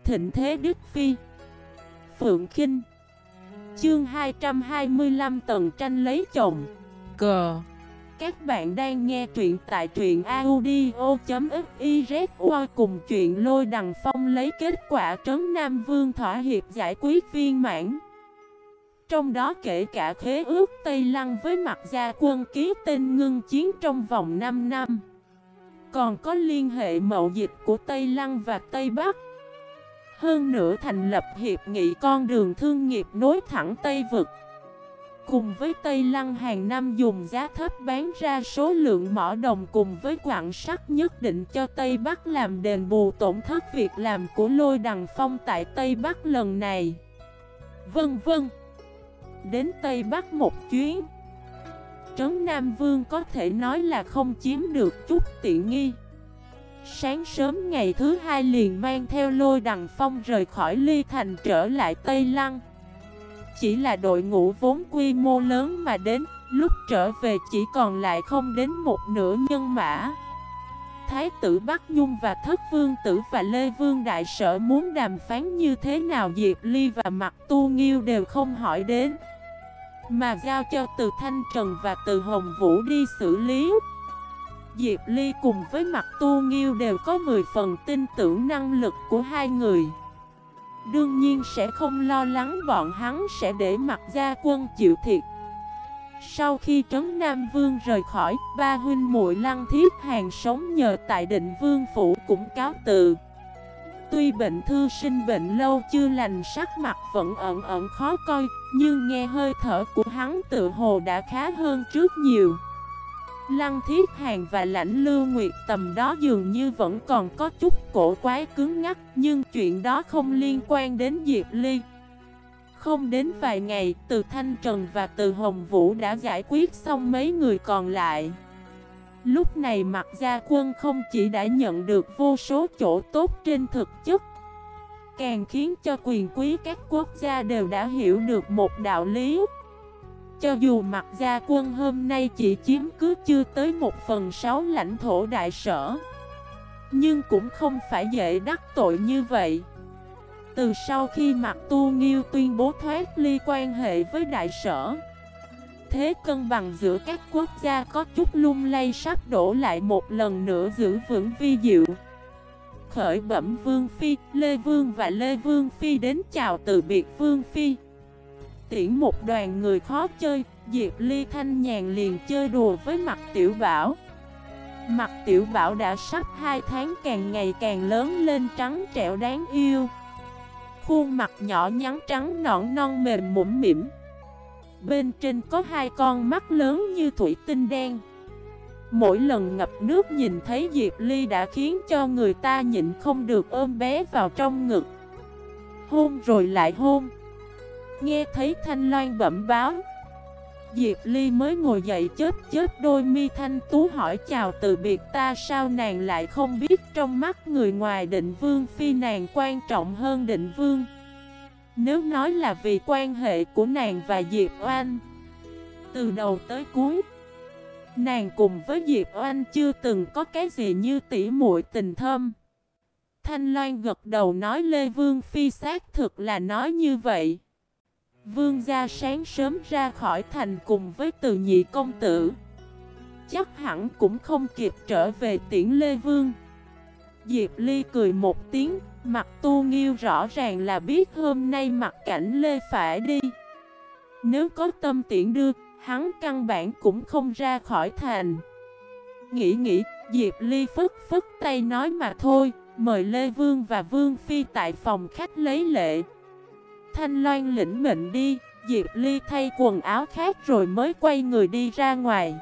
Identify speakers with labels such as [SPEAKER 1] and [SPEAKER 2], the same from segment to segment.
[SPEAKER 1] thịnh thế Đức Phi. Phượng Khinh. Chương 225 Tần tranh lấy chồng. Cờ. Các bạn đang nghe truyện tại truyện audio.fiz. Cùng chuyện Lôi Đằng Phong lấy kết quả trấn Nam Vương thỏa hiệp giải quyết viên mãn. Trong đó kể cả khế ước Tây Lăng với Mặt Gia Quân ký tên ngưng chiến trong vòng 5 năm. Còn có liên hệ mậu dịch của Tây Lăng và Tây Bắc. Hơn nữa thành lập hiệp nghị con đường thương nghiệp nối thẳng Tây Vực. Cùng với Tây Lăng hàng năm dùng giá thấp bán ra số lượng mỏ đồng cùng với quặng sắt nhất định cho Tây Bắc làm đền bù tổn thất việc làm của Lôi Đằng Phong tại Tây Bắc lần này. Vân vân. Đến Tây Bắc một chuyến, trấn Nam Vương có thể nói là không chiếm được chút tiện nghi. Sáng sớm ngày thứ hai liền mang theo Lôi Đằng Phong rời khỏi Ly Thành trở lại Tây Lăng. Chỉ là đội ngũ vốn quy mô lớn mà đến, lúc trở về chỉ còn lại không đến một nửa nhân mã. Thái tử Bắc Nhung và Thất Vương Tử và Lê Vương Đại Sở muốn đàm phán như thế nào Diệp Ly và Mặt Tu Nghiêu đều không hỏi đến, mà giao cho Từ Thanh Trần và Từ Hồng Vũ đi xử lý. Diệp Ly cùng với Mặt Tu Nghiêu đều có 10 phần tin tưởng năng lực của hai người. Đương nhiên sẽ không lo lắng bọn hắn sẽ để Mặt Gia Quân chịu thiệt. Sau khi trấn Nam Vương rời khỏi, ba huynh muội Lăng Thiết Hàng sống nhờ tại Định Vương phủ cũng cáo từ. Tuy bệnh thư sinh bệnh lâu chưa lành, sắc mặt vẫn ẩn ẩn khó coi, nhưng nghe hơi thở của hắn tự hồ đã khá hơn trước nhiều. Lăng Thiết Hàng và Lãnh Lưu Nguyệt tầm đó dường như vẫn còn có chút cổ quái cứng ngắc, nhưng chuyện đó không liên quan đến Diệp Ly. Không đến vài ngày, Từ Thanh Trần và Từ Hồng Vũ đã giải quyết xong mấy người còn lại. Lúc này Mặt Gia Quân không chỉ đã nhận được vô số chỗ tốt trên thực chất, càng khiến cho quyền quý các quốc gia đều đã hiểu được một đạo lý. Cho dù Mặt Gia Quân hôm nay chỉ chiếm cứ chưa tới 1/6 lãnh thổ Đại Sở, nhưng cũng không phải dễ đắc tội như vậy. Từ sau khi Mặt Tu Nghiêu tuyên bố thoát ly quan hệ với Đại Sở, thế cân bằng giữa các quốc gia có chút lung lay sắp đổ lại một lần nữa giữ vững vi diệu. Khởi bẩm Vương Phi, Lê Vương và Lê Vương Phi đến chào từ biệt Vương Phi. Tiễn một đoàn người khó chơi, Diệp Ly thanh nhàn liền chơi đùa với Mặt Tiểu Bảo. Mặt Tiểu Bảo đã sắp 2 tháng càng ngày càng lớn lên trắng trẻo đáng yêu. Khuôn mặt nhỏ nhắn trắng nõn non mềm mũm mĩm. Bên trên có 2 con mắt lớn như thủy tinh đen. Mỗi lần ngập nước nhìn thấy Diệp Ly đã khiến cho người ta nhịn không được ôm bé vào trong ngực, hôn rồi lại hôn. Nghe thấy Thanh Loan bẩm báo, Diệp Ly mới ngồi dậy chớp đôi mi thanh tú hỏi chào từ biệt ta. Sao nàng lại không biết trong mắt người ngoài Định Vương Phi nàng quan trọng hơn Định Vương? Nếu nói là vì quan hệ của nàng và Diệp Oanh, từ đầu tới cuối nàng cùng với Diệp Oanh chưa từng có cái gì như tỉ muội tình thâm. Thanh Loan gật đầu nói Lê Vương Phi xác thực là nói như vậy. Vương gia sáng sớm ra khỏi thành cùng với Từ nhị công tử, chắc hẳn cũng không kịp trở về tiễn Lê Vương. Diệp Ly cười một tiếng, Mặt Tu Nghiêu rõ ràng là biết hôm nay Mặt Cảnh Lê phải đi. Nếu có tâm tiễn đưa, hắn căn bản cũng không ra khỏi thành. Nghĩ, Diệp Ly phất tay nói mà thôi, mời Lê Vương và Vương Phi tại phòng khách lấy lệ. Thanh Loan lĩnh mệnh đi. Diệp Ly thay quần áo khác rồi mới quay người đi ra ngoài.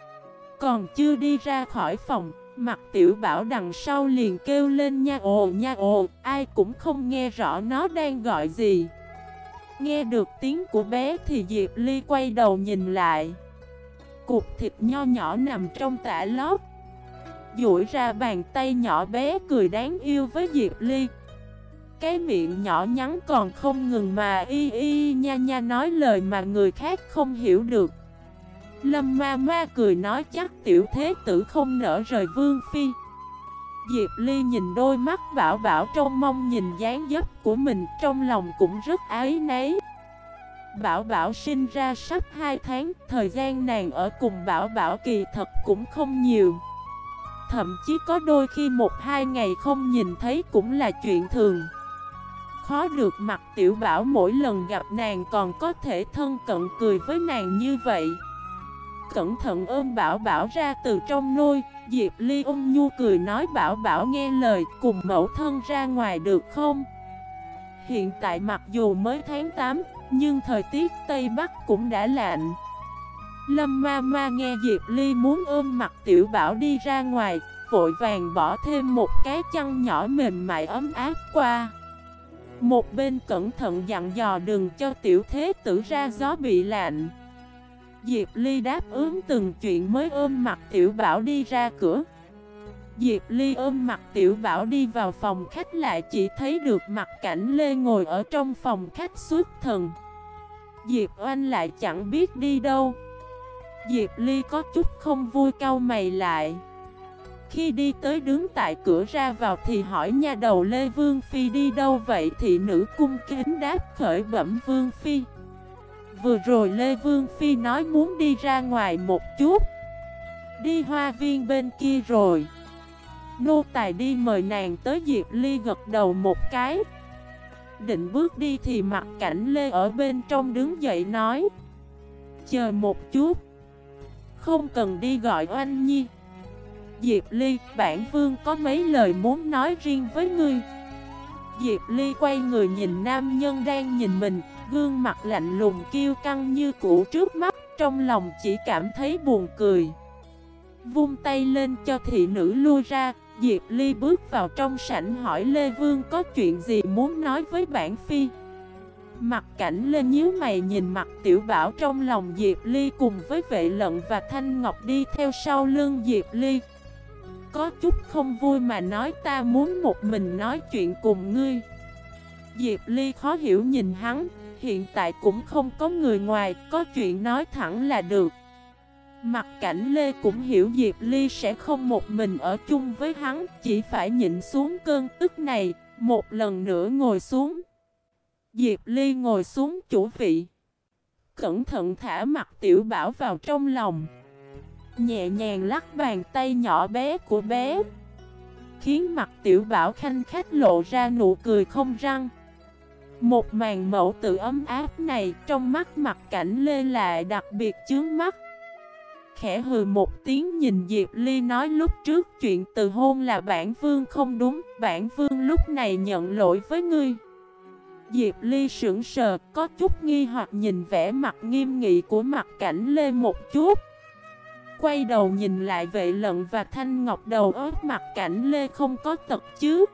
[SPEAKER 1] Còn chưa đi ra khỏi phòng, Mặt Tiểu Bảo đằng sau liền kêu lên nha ồ, ai cũng không nghe rõ nó đang gọi gì. Nghe được tiếng của bé thì Diệp Ly quay đầu nhìn lại. Cục thịt nho nhỏ nằm trong tã lót, duỗi ra bàn tay nhỏ bé cười đáng yêu với Diệp Ly. Cái miệng nhỏ nhắn còn không ngừng mà y nha nói lời mà người khác không hiểu được. Lâm ma cười nói chắc tiểu thế tử không nỡ rời Vương Phi. Diệp Ly nhìn đôi mắt Bảo Bảo trong mong nhìn dáng dấp của mình, trong lòng cũng rất áy náy. Bảo Bảo sinh ra sắp 2 tháng, thời gian nàng ở cùng Bảo Bảo kỳ thật cũng không nhiều. Thậm chí có đôi khi 1-2 ngày không nhìn thấy cũng là chuyện thường. Khó được mặt Tiểu Bảo mỗi lần gặp nàng còn có thể thân cận cười với nàng như vậy. Cẩn thận ôm Bảo Bảo ra từ trong nôi, Diệp Ly ôm nhu cười nói Bảo Bảo nghe lời cùng mẫu thân ra ngoài được không? Hiện tại mặc dù mới tháng 8, nhưng thời tiết Tây Bắc cũng đã lạnh. Lâm Mama nghe Diệp Ly muốn ôm mặt Tiểu Bảo đi ra ngoài, vội vàng bỏ thêm một cái chăn nhỏ mềm mại ấm áp qua. Một bên cẩn thận dặn dò đừng cho tiểu thế tử ra gió bị lạnh. Diệp Ly đáp ứng từng chuyện mới ôm mặt Tiểu Bảo đi ra cửa. Diệp Ly ôm mặt Tiểu Bảo đi vào phòng khách lại chỉ thấy được Mặt Cảnh Lê ngồi ở trong phòng khách xuất thần. Diệp Oanh lại chẳng biết đi đâu. Diệp Ly có chút không vui cau mày lại. Khi đi tới đứng tại cửa ra vào thì hỏi nha đầu Lê Vương Phi đi đâu vậy, thị nữ cung kính đáp khởi bẩm Vương Phi. Vừa rồi Lê Vương Phi nói muốn đi ra ngoài một chút, đi hoa viên bên kia rồi. Nô tài đi mời nàng tới. Diệp Ly gật đầu một cái, định bước đi thì Mặt Cảnh Lê ở bên trong đứng dậy nói chờ một chút, không cần đi, gọi Oanh Nhi. Diệp Ly, bản vương có mấy lời muốn nói riêng với ngươi. Diệp Ly quay người nhìn nam nhân đang nhìn mình, gương mặt lạnh lùng kiêu căng như cũ trước mắt, trong lòng chỉ cảm thấy buồn cười. Vung tay lên cho thị nữ lui ra, Diệp Ly bước vào trong sảnh hỏi Lê Vương có chuyện gì muốn nói với bản Phi. Mặt Cảnh Lê nhíu mày nhìn mặt Tiểu Bảo trong lòng Diệp Ly cùng với Vệ Lận và Thanh Ngọc đi theo sau lưng Diệp Ly. Có chút không vui mà nói ta muốn một mình nói chuyện cùng ngươi. Diệp Ly khó hiểu nhìn hắn, hiện tại cũng không có người ngoài, có chuyện nói thẳng là được. Mặt Cảnh Lê cũng hiểu Diệp Ly sẽ không một mình ở chung với hắn, chỉ phải nhịn xuống cơn tức này, một lần nữa ngồi xuống. Diệp Ly ngồi xuống chủ vị, cẩn thận thả mặt Tiểu Bảo vào trong lòng, nhẹ nhàng lắc bàn tay nhỏ bé của bé, khiến mặt Tiểu Bảo khanh khách lộ ra nụ cười không răng. Một màn mẫu tử ấm áp này trong mắt Mặt Cảnh Lê lại đặc biệt chướng mắt. Khẽ hừ một tiếng nhìn Diệp Ly nói lúc trước chuyện từ hôn là bản vương không đúng, bản vương lúc này nhận lỗi với ngươi. Diệp Ly sững sờ, có chút nghi hoặc nhìn vẻ mặt nghiêm nghị của Mặt Cảnh Lê một chút. Quay đầu nhìn lại Vệ Lận và Thanh Ngọc, đầu óc Mặt Cảnh Lê không có tật chứ.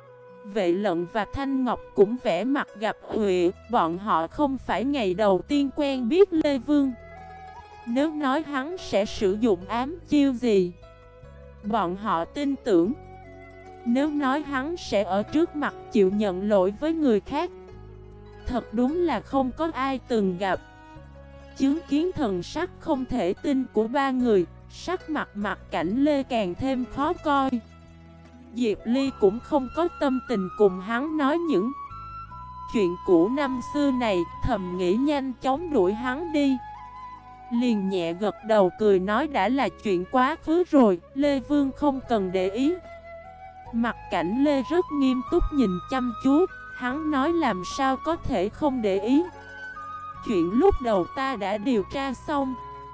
[SPEAKER 1] Vệ Lận và Thanh Ngọc cũng vẻ mặt gặp ủy, bọn họ không phải ngày đầu tiên quen biết Lê Vương. Nếu nói hắn sẽ sử dụng ám chiêu gì, bọn họ tin tưởng. Nếu nói hắn sẽ ở trước mặt chịu nhận lỗi với người khác, thật đúng là không có ai từng gặp. Chứng kiến thần sắc không thể tin của ba người, sắc mặt Mặt Cảnh Lê càng thêm khó coi. Diệp Ly cũng không có tâm tình cùng hắn nói những chuyện cũ năm xưa này, thầm nghĩ nhanh chóng đuổi hắn đi. Liền nhẹ gật đầu cười nói đã là chuyện quá khứ rồi, Lê Vương không cần để ý. Mặt Cảnh Lê rất nghiêm túc nhìn chăm chú, hắn nói làm sao có thể không để ý. Chuyện lúc đầu ta đã điều tra xong,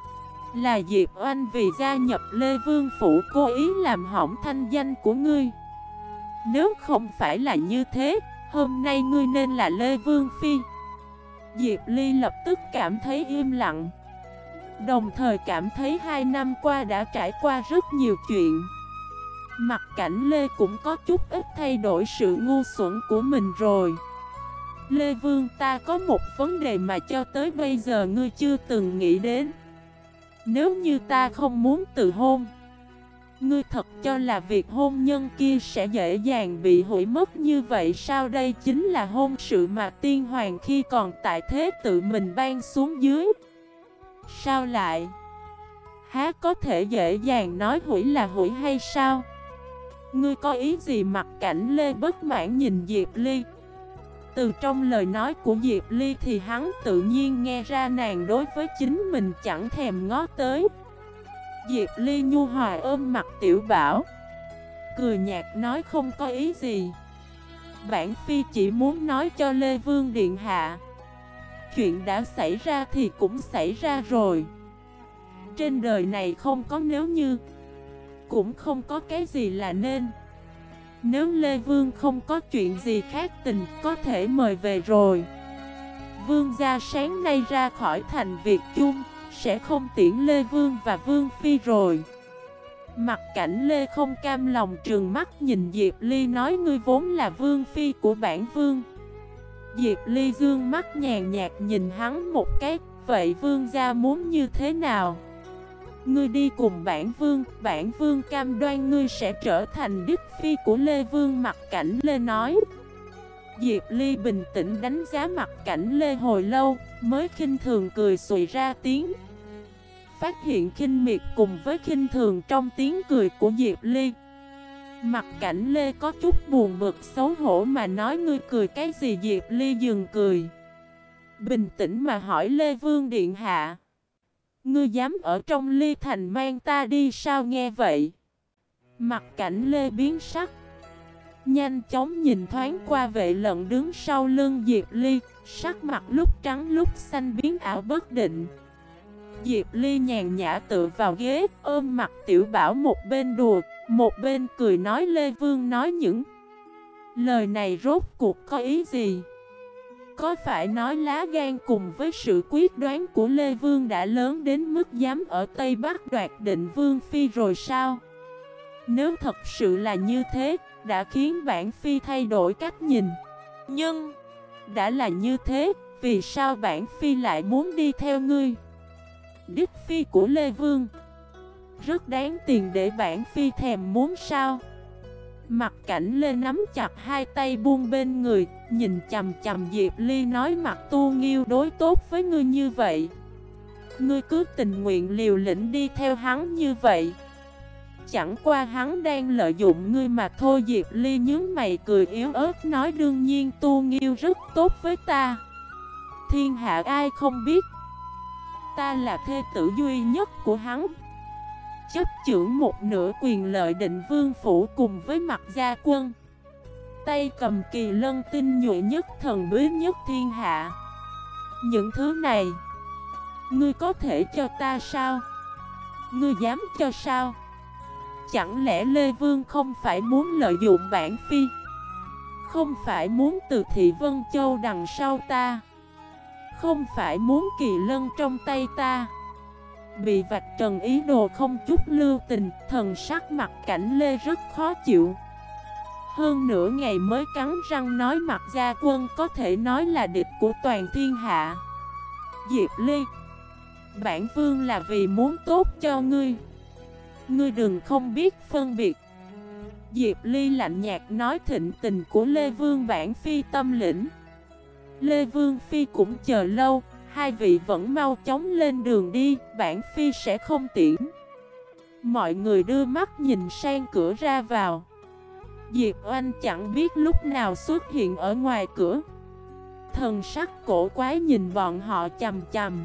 [SPEAKER 1] là Diệp Oanh vì gia nhập Lê Vương Phủ cố ý làm hỏng thanh danh của ngươi. Nếu không phải là như thế, hôm nay ngươi nên là Lê Vương Phi. Diệp Ly lập tức cảm thấy im lặng, đồng thời cảm thấy 2 năm qua đã trải qua rất nhiều chuyện. Mặt Cảnh Lê cũng có chút ít thay đổi sự ngu xuẩn của mình rồi. Lê Vương, ta có một vấn đề mà cho tới bây giờ ngươi chưa từng nghĩ đến. Nếu như ta không muốn từ hôn, ngươi thật cho là việc hôn nhân kia sẽ dễ dàng bị hủy mất như vậy sao? Đây chính là hôn sự mà tiên hoàng khi còn tại thế tự mình ban xuống dưới. Sao lại há có thể dễ dàng nói hủy là hủy hay sao? Ngươi có ý gì? Mặt Cảnh Lê bất mãn nhìn Diệp Ly. Từ trong lời nói của Diệp Ly thì hắn tự nhiên nghe ra nàng đối với chính mình chẳng thèm ngó tới. Diệp Ly nhu hòa ôm mặt Tiểu Bảo, cười nhạt nói không có ý gì. Bản Phi chỉ muốn nói cho Lê Vương Điện Hạ, chuyện đã xảy ra thì cũng xảy ra rồi. Trên đời này không có nếu như, cũng không có cái gì là nên. Nếu Lê Vương không có chuyện gì khác tình, có thể mời về rồi. Vương gia sáng nay ra khỏi thành việc chung, sẽ không tiễn Lê Vương và Vương Phi rồi. Mặt Cảnh Lê không cam lòng trừng mắt nhìn Diệp Ly nói ngươi vốn là Vương Phi của bản Vương. Diệp Ly dương mắt nhàn nhạt nhìn hắn một cái, vậy Vương gia muốn như thế nào? Ngươi đi cùng bản Vương cam đoan ngươi sẽ trở thành đích phi của Lê Vương. Mặt Cảnh Lê nói. Diệp Ly bình tĩnh đánh giá Mặt Cảnh Lê hồi lâu, mới khinh thường cười xùy ra tiếng. Phát hiện khinh miệt cùng với khinh thường trong tiếng cười của Diệp Ly. Mặt Cảnh Lê có chút buồn bực xấu hổ mà nói ngươi cười cái gì? Diệp Ly dừng cười, bình tĩnh mà hỏi Lê Vương Điện Hạ, ngươi dám ở trong Ly Thành mang ta đi sao? Nghe vậy, Mặt Cảnh Lê biến sắc, nhanh chóng nhìn thoáng qua Vệ Lận đứng sau lưng Diệp Ly, sắc mặt lúc trắng lúc xanh biến ảo bất định. Diệp Ly nhàn nhã tựa vào ghế, ôm mặt Tiểu Bảo một bên đùa, một bên cười nói Lê Vương nói những lời này rốt cuộc có ý gì? Có phải nói lá gan cùng với sự quyết đoán của Lê Vương đã lớn đến mức dám ở Tây Bắc đoạt định Vương Phi rồi sao? Nếu thật sự là như thế, đã khiến bản Phi thay đổi cách nhìn. Nhưng, đã là như thế, vì sao bản Phi lại muốn đi theo ngươi? Đích Phi của Lê Vương rất đáng tiền để bản Phi thèm muốn sao? Mặt Cảnh Lê nắm chặt hai tay buông bên người, nhìn chằm chằm Diệp Ly nói Mặt Tu Nghiêu đối tốt với ngươi như vậy, ngươi cứ tình nguyện liều lĩnh đi theo hắn như vậy, chẳng qua hắn đang lợi dụng ngươi mà thôi. Diệp Ly nhướng mày cười yếu ớt nói đương nhiên Tu Nghiêu rất tốt với ta, thiên hạ ai không biết, ta là thê tử duy nhất của hắn, chấp chưởng một nửa quyền lợi Định Vương phủ cùng với Mặt Gia Quân, tay cầm kỳ lân tinh nhuệ nhất thần bí nhất thiên hạ. Những thứ này ngươi có thể cho ta sao? Ngươi dám cho sao? Chẳng lẽ Lê Vương không phải muốn lợi dụng bản Phi, không phải muốn từ Thị Vân Châu đằng sau ta, không phải muốn kỳ lân trong tay ta? Bị vạch trần ý đồ không chút lưu tình, thần sắc Mặt Cảnh Lê rất khó chịu. Hơn nửa ngày mới cắn răng nói Mặt Gia Quân có thể nói là địch của toàn thiên hạ. Diệp Ly, bản Vương là vì muốn tốt cho ngươi, ngươi đừng không biết phân biệt. Diệp Ly lạnh nhạt nói thịnh tình của Lê Vương bản Phi tâm lĩnh, Lê Vương Phi cũng chờ lâu, hai vị vẫn mau chóng lên đường đi, bản Phi sẽ không tiễn. Mọi người đưa mắt nhìn sang cửa ra vào. Diệp Oanh chẳng biết lúc nào xuất hiện ở ngoài cửa, thần sắc cổ quái nhìn bọn họ chằm chằm.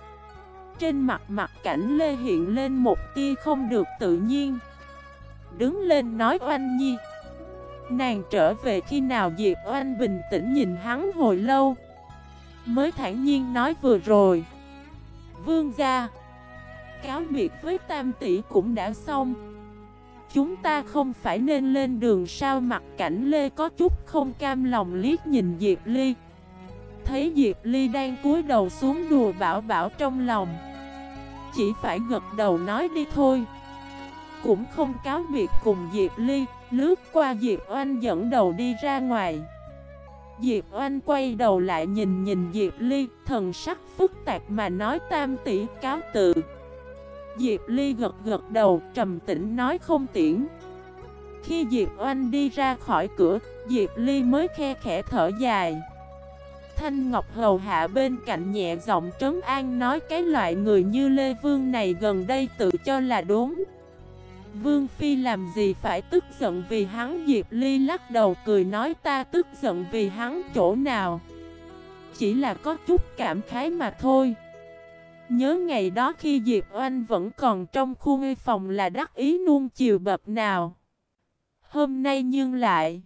[SPEAKER 1] Trên mặt Mặt Cảnh Lê hiện lên một tia không được tự nhiên. Đứng lên nói Oanh nhi, nàng trở về khi nào? Diệp Oanh bình tĩnh nhìn hắn hồi lâu, mới thản nhiên nói vừa rồi. Vương gia, cáo biệt với Tam tỷ cũng đã xong, chúng ta không phải nên lên đường sao? Mặt Cảnh Lê có chút không cam lòng liếc nhìn Diệp Ly, thấy Diệp Ly đang cúi đầu xuống đùa bảo bảo trong lòng, chỉ phải gật đầu nói đi thôi, cũng không cáo biệt cùng Diệp Ly, lướt qua Diệp Oanh dẫn đầu đi ra ngoài. Diệp Oanh quay đầu lại nhìn Diệp Ly, thần sắc phức tạp mà nói Tam tỷ cáo từ. Diệp Ly gật đầu trầm tĩnh nói không tiễn. Khi Diệp Oanh đi ra khỏi cửa, Diệp Ly mới khe khẽ thở dài. Thanh Ngọc hầu hạ bên cạnh nhẹ giọng trấn an nói cái loại người như Lê Vương này gần đây tự cho là đúng, Vương Phi làm gì phải tức giận vì hắn? Diệp Ly lắc đầu cười nói ta tức giận vì hắn chỗ nào? Chỉ là có chút cảm khái mà thôi. Nhớ ngày đó khi Diệp Oanh vẫn còn trong khu nghi phòng là đắc ý nuông chiều bậc nào. Hôm nay nhưng lại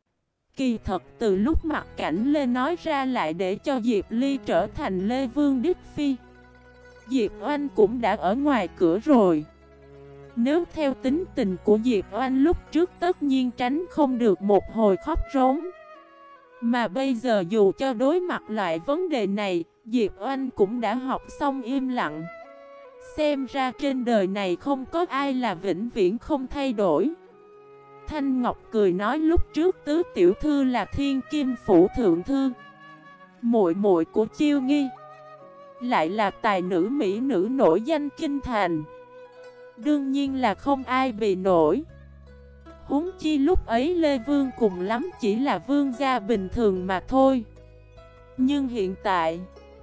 [SPEAKER 1] kỳ thật từ lúc Mặc Cảnh Lê nói ra lại để cho Diệp Ly trở thành Lê Vương Đích Phi. Diệp Oanh cũng đã ở ngoài cửa rồi. Nếu theo tính tình của Diệp Oanh lúc trước tất nhiên tránh không được một hồi khóc rống. Mà bây giờ dù cho đối mặt loại vấn đề này, Diệp Oanh cũng đã học xong im lặng. Xem ra trên đời này không có ai là vĩnh viễn không thay đổi. Thanh Ngọc cười nói lúc trước tứ tiểu thư là thiên kim phủ thượng thư, muội muội của Chiêu Nghi, lại là tài nữ mỹ nữ nổi danh kinh thành. Đương nhiên là không ai bị nổi. Huống chi lúc ấy Lê Vương cùng lắm chỉ là vương gia bình thường mà thôi. Nhưng hiện tại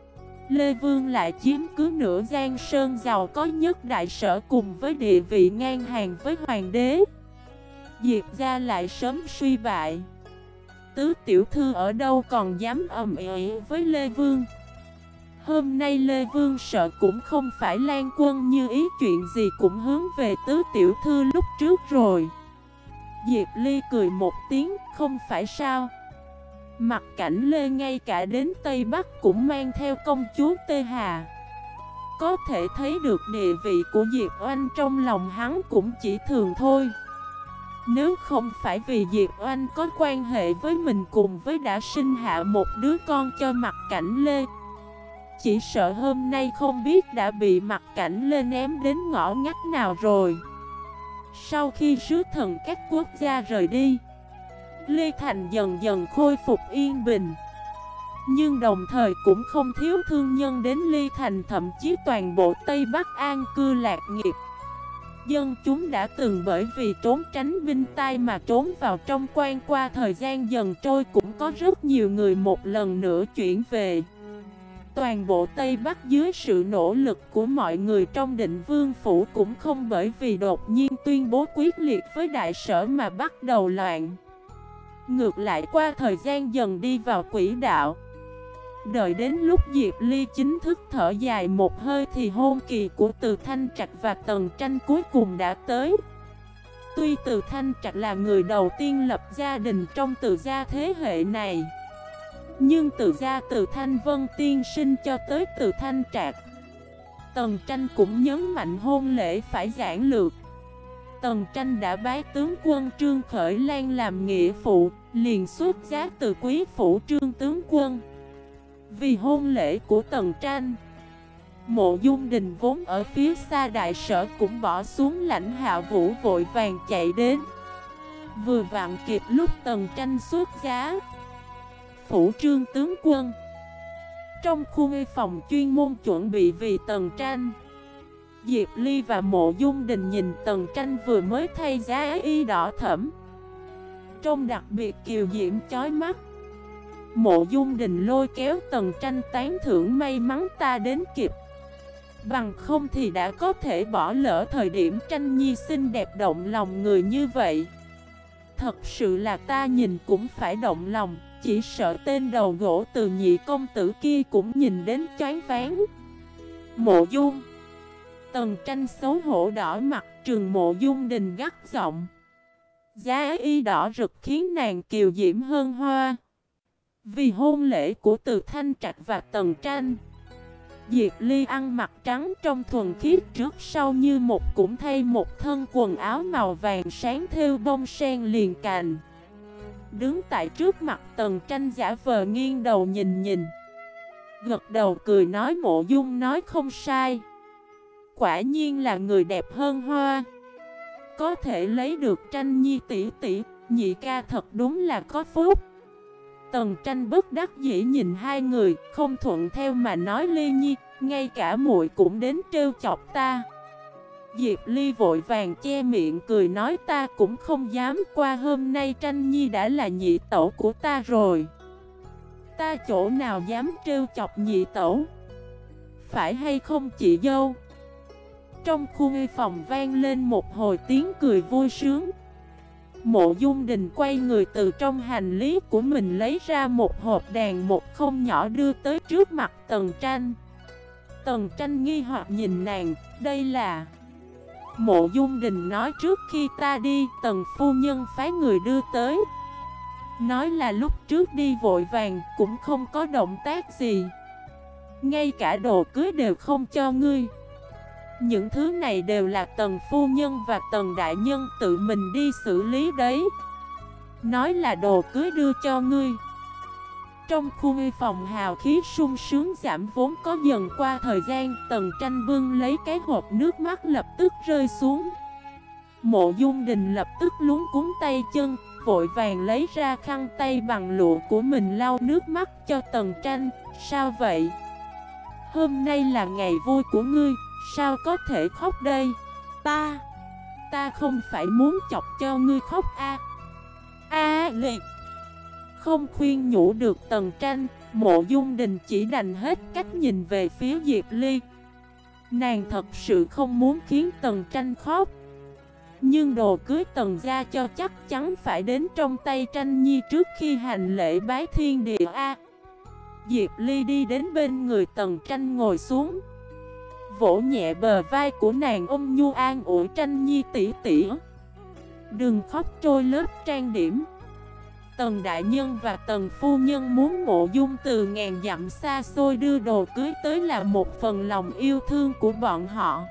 [SPEAKER 1] Lê Vương lại chiếm cứ nửa Giang Sơn giàu có nhất đại sở cùng với địa vị ngang hàng với hoàng đế. Diệp gia lại sớm suy bại. Tứ tiểu thư ở đâu còn dám ầm ĩ với Lê Vương. Hôm nay Lê Vương sợ cũng không phải Lan Quân như ý chuyện gì cũng hướng về tứ tiểu thư lúc trước rồi. Diệp Ly cười một tiếng, không phải sao. Mặc Cảnh Lê ngay cả đến Tây Bắc cũng mang theo công chúa Tê Hà. Có thể thấy được địa vị của Diệp Oanh trong lòng hắn cũng chỉ thường thôi. Nếu không phải vì Diệp Oanh có quan hệ với mình cùng với đã sinh hạ một đứa con cho Mặc Cảnh Lê, chỉ sợ hôm nay không biết đã bị Mặc Cảnh Lê ném đến ngõ ngách nào rồi. Sau khi sứ thần các quốc gia rời đi, Lê Thành dần dần khôi phục yên bình. Nhưng đồng thời cũng không thiếu thương nhân đến Lê Thành, thậm chí toàn bộ Tây Bắc an cư lạc nghiệp. Dân chúng đã từng bởi vì trốn tránh binh tai mà trốn vào trong quan, qua thời gian dần trôi cũng có rất nhiều người một lần nữa chuyển về. Toàn bộ Tây Bắc dưới sự nỗ lực của mọi người trong Định Vương Phủ cũng không bởi vì đột nhiên tuyên bố quyết liệt với đại sở mà bắt đầu loạn. Ngược lại qua thời gian dần đi vào quỹ đạo. Đợi đến lúc Diệp Ly chính thức thở dài một hơi thì hôn kỳ của Từ Thanh Trạch và Tần Tranh cuối cùng đã tới. Tuy Từ Thanh Trạch là người đầu tiên lập gia đình trong Từ gia thế hệ này, nhưng từ gia Từ Thanh Vân tiên sinh cho tới Từ Thanh Trạch, Tần Tranh cũng nhấn mạnh hôn lễ phải giản lược. Tần Tranh đã bái tướng quân Trương Khởi Lan làm nghĩa phụ, liền xuất giá từ quý phủ Trương tướng quân. Vì hôn lễ của Tần Tranh, Mộ Dung Đình vốn ở phía xa đại sở cũng bỏ xuống lãnh Hạ Vũ vội vàng chạy đến. Vừa vặn kịp lúc Tần Tranh xuất giá. Phủ Trương tướng quân, trong khu nghi phòng chuyên môn chuẩn bị vì Tần Tranh, Diệp Ly và Mộ Dung Đình nhìn Tần Tranh vừa mới thay giá y đỏ thẫm, trông đặc biệt kiều diễm chói mắt. Mộ Dung Đình lôi kéo Tần Tranh tán thưởng may mắn ta đến kịp, bằng không thì đã có thể bỏ lỡ thời điểm Tranh Nhi xinh đẹp động lòng người như vậy. Thật sự là ta nhìn cũng phải động lòng, chỉ sợ tên đầu gỗ Từ nhị công tử kia cũng nhìn đến choáng váng. Mộ Dung. Tần Tranh xấu hổ đỏ mặt trừng Mộ Dung Đình gắt giọng. Giá y đỏ rực khiến nàng kiều diễm hơn hoa. Vì hôn lễ của Từ Thanh Trạch và Tần Tranh, Diệp Ly ăn mặc trắng trong thuần khiết trước sau như một, cũng thay một thân quần áo màu vàng sáng thêu bông sen liền cành. Đứng tại trước mặt Tần Tranh giả vờ nghiêng đầu nhìn, gật đầu cười nói Mộ Dung nói không sai. Quả nhiên là người đẹp hơn hoa. Có thể lấy được Tranh Nhi tỷ tỷ, nhị ca thật đúng là có phúc. Tần Tranh bất đắc dĩ nhìn hai người, không thuận theo mà nói Ly Nhi, ngay cả muội cũng đến trêu chọc ta. Diệp Ly vội vàng che miệng cười nói ta cũng không dám, qua hôm nay Tranh Nhi đã là nhị tẩu của ta rồi. Ta chỗ nào dám trêu chọc nhị tẩu, phải hay không chị dâu? Trong khu nghi phòng vang lên một hồi tiếng cười vui sướng. Mộ Dung Đình quay người từ trong hành lý của mình lấy ra một hộp đàn một không nhỏ đưa tới trước mặt Tần Tranh. Tần Tranh nghi hoặc nhìn nàng, đây là... Mộ Dung Đình nói trước khi ta đi, Tần phu nhân phái người đưa tới. Nói là lúc trước đi vội vàng, cũng không có động tác gì. Ngay cả đồ cưới đều không cho ngươi. Những thứ này đều là Tần phu nhân và Tần đại nhân tự mình đi xử lý đấy. Nói là đồ cưới đưa cho ngươi. Trong khu nghi phòng hào khí sung sướng giảm vốn có dần qua thời gian. Tần Tranh bưng lấy cái hộp, nước mắt lập tức rơi xuống. Mộ Dung Đình lập tức luống cuống tay chân, vội vàng lấy ra khăn tay bằng lụa của mình lau nước mắt cho Tần Tranh. Sao vậy? Hôm nay là ngày vui của ngươi, sao có thể khóc đây? Ta không phải muốn chọc cho ngươi khóc liệt. Không khuyên nhủ được Tần Tranh, Mộ Dung Đình chỉ đành hết cách nhìn về phía Diệp Ly. Nàng thật sự không muốn khiến Tần Tranh khóc. Nhưng đồ cưới Tần gia cho chắc chắn phải đến trong tay Tranh Nhi trước khi hành lễ bái thiên địa Diệp Ly đi đến bên người Tần Tranh ngồi xuống, vỗ nhẹ bờ vai của nàng, ôm nhu an ủi Tranh Nhi tỷ tỷ. Đừng khóc trôi lớp trang điểm. Tần đại nhân và Tần phu nhân muốn Mộ Dung từ ngàn dặm xa xôi đưa đồ cưới tới là một phần lòng yêu thương của bọn họ.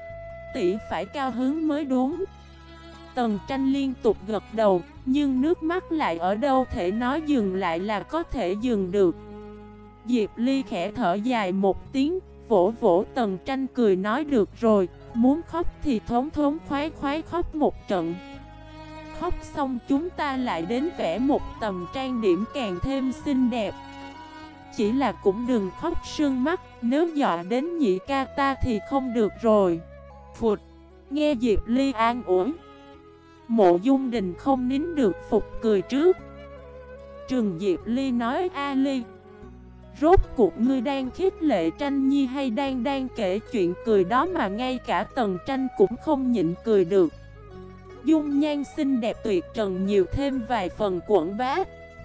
[SPEAKER 1] Tỷ phải cao hứng mới đúng. Tần Tranh liên tục gật đầu, nhưng nước mắt lại ở đâu thể nói dừng lại là có thể dừng được. Diệp Ly khẽ thở dài một tiếng, vỗ vỗ Tần Tranh cười nói được rồi, muốn khóc thì thống thống khoái khoái khóc một trận. Khóc xong chúng ta lại đến vẽ một tầm trang điểm càng thêm xinh đẹp. Chỉ là cũng đừng khóc sưng mắt, nếu dọa đến nhị ca ta thì không được rồi. Phụt, nghe Diệp Ly an ủi, Mộ Dung Đình không nín được phục cười trước. Trừng Diệp Ly nói, A Ly, rốt cuộc ngươi đang khích lệ Tranh Nhi hay đang kể chuyện cười đó mà ngay cả Tần Tranh cũng không nhịn cười được. Dung nhan xinh đẹp tuyệt trần nhiều thêm vài phần quẩn bá.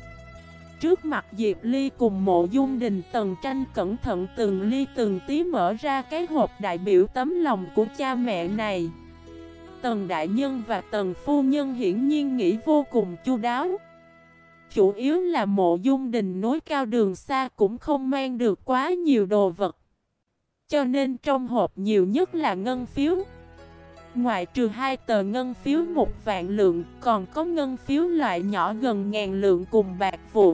[SPEAKER 1] Trước mặt Diệp Ly cùng Mộ Dung Đình, Tần Tranh cẩn thận từng ly từng tí mở ra cái hộp đại biểu tấm lòng của cha mẹ này. Tần đại nhân và Tần phu nhân hiển nhiên nghĩ vô cùng chu đáo. Chủ yếu là Mộ Dung Đình núi cao đường xa cũng không mang được quá nhiều đồ vật, cho nên trong hộp nhiều nhất là ngân phiếu. Ngoại trừ 2 tờ ngân phiếu 1 vạn lượng, còn có ngân phiếu loại nhỏ gần ngàn lượng cùng bạc vụn.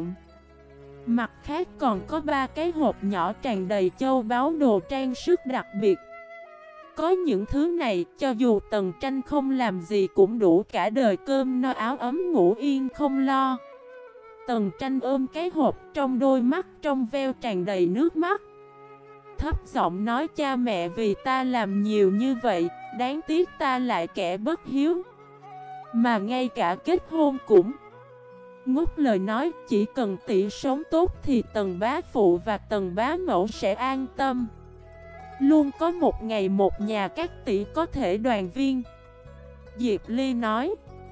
[SPEAKER 1] Mặt khác còn có 3 cái hộp nhỏ tràn đầy châu báu đồ trang sức đặc biệt. Có những thứ này, cho dù Tần Tranh không làm gì cũng đủ cả đời cơm no áo ấm ngủ yên không lo. Tần Tranh ôm cái hộp, trong đôi mắt trong veo tràn đầy nước mắt. Thấp giọng nói, cha mẹ vì ta làm nhiều như vậy, đáng tiếc ta lại kẻ bất hiếu, mà ngay cả kết hôn cũng ngút lời nói, chỉ cần tỷ sống tốt thì Tần bá phụ và Tần bá mẫu sẽ an tâm. Luôn có một ngày một nhà các tỷ có thể đoàn viên. Diệp Ly nói.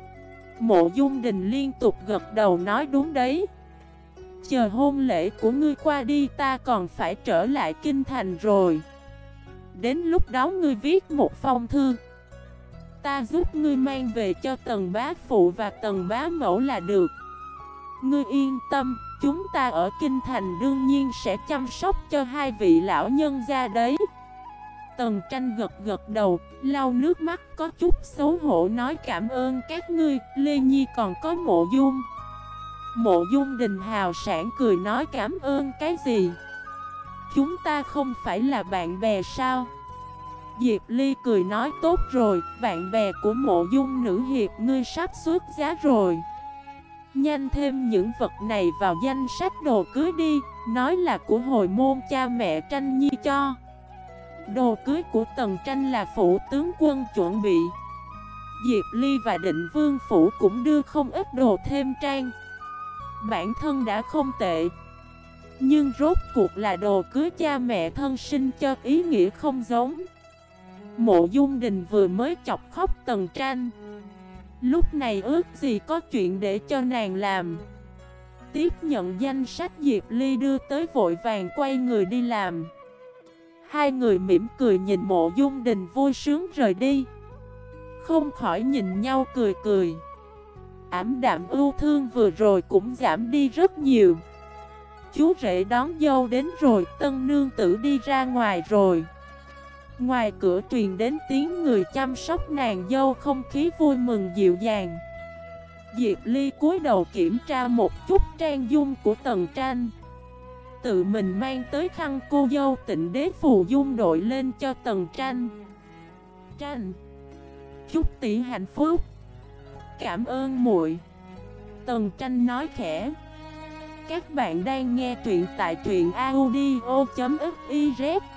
[SPEAKER 1] Mộ Dung Đình liên tục gật đầu nói đúng đấy. Chờ hôn lễ của ngươi qua đi ta còn phải trở lại kinh thành rồi. Đến lúc đó ngươi viết một phong thư, ta giúp ngươi mang về cho Tần bá phụ và Tần bá mẫu là được. Ngươi yên tâm, chúng ta ở kinh thành đương nhiên sẽ chăm sóc cho 2 vị lão nhân gia đấy. Tần Tranh gật đầu, lau nước mắt có chút xấu hổ nói cảm ơn các ngươi, Lê Nhi còn có Mộ Dung. Mộ Dung Đình hào sảng cười nói cảm ơn cái gì? Chúng ta không phải là bạn bè sao? Diệp Ly cười nói tốt rồi, bạn bè của Mộ Dung nữ hiệp ngươi sắp xuất giá rồi. Nhanh thêm những vật này vào danh sách đồ cưới đi, nói là của hồi môn cha mẹ Tranh Nhi cho. Đồ cưới của Tần Tranh là phủ tướng quân chuẩn bị. Diệp Ly và Định Vương phủ cũng đưa không ít đồ thêm trang. Bản thân đã không tệ, nhưng rốt cuộc là đồ cưới cha mẹ thân sinh cho ý nghĩa không giống. Mộ Dung Đình vừa mới chọc khóc Tần Tranh. Lúc này ước gì có chuyện để cho nàng làm. Tiếp nhận danh sách Diệp Ly đưa tới vội vàng quay người đi làm. Hai người mỉm cười nhìn Mộ Dung Đình vui sướng rời đi. Không khỏi nhìn nhau cười cười. Ảm đạm ưu thương vừa rồi cũng giảm đi rất nhiều. Chú rể đón dâu đến rồi, tân nương tử đi ra ngoài rồi. Ngoài cửa truyền đến tiếng người chăm sóc nàng dâu, không khí vui mừng dịu dàng. Diệp Ly cúi đầu kiểm tra một chút trang dung của Tần Tranh. Tự mình mang tới khăn cô dâu Tịnh Đế phù dung đội lên cho Tần Tranh. Tranh, chúc tỷ hạnh phúc. Cảm ơn muội. Tần Tranh nói khẽ. Các bạn đang nghe truyện tại truyện audio.fif